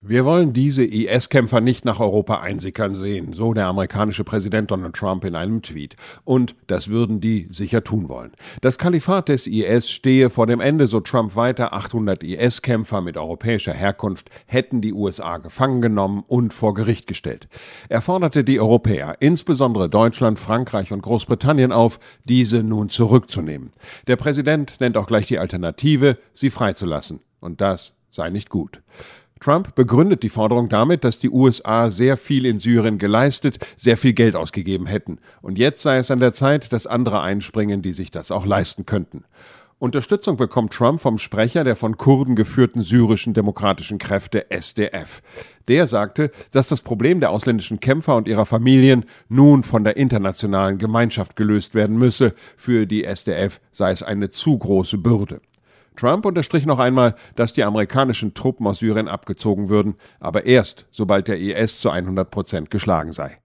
Wir wollen diese IS-Kämpfer nicht nach Europa einsickern sehen, so der amerikanische Präsident Donald Trump in einem Tweet. Und das würden die sicher tun wollen. Das Kalifat des IS stehe vor dem Ende, so Trump weiter. 800 IS-Kämpfer mit europäischer Herkunft hätten die USA gefangen genommen und vor Gericht gestellt. Er forderte die Europäer, insbesondere Deutschland, Frankreich und Großbritannien auf, diese nun zurückzunehmen. Der Präsident nennt auch gleich die Alternative, sie freizulassen. Und das sei nicht gut. Trump begründet die Forderung damit, dass die USA sehr viel in Syrien geleistet, sehr viel Geld ausgegeben hätten. Und jetzt sei es an der Zeit, dass andere einspringen, die sich das auch leisten könnten. Unterstützung bekommt Trump vom Sprecher der von Kurden geführten syrischen demokratischen Kräfte SDF. Der sagte, dass das Problem der ausländischen Kämpfer und ihrer Familien nun von der internationalen Gemeinschaft gelöst werden müsse. Für die SDF sei es eine zu große Bürde. Trump unterstrich noch einmal, dass die amerikanischen Truppen aus Syrien abgezogen würden, aber erst, sobald der IS zu 100% geschlagen sei.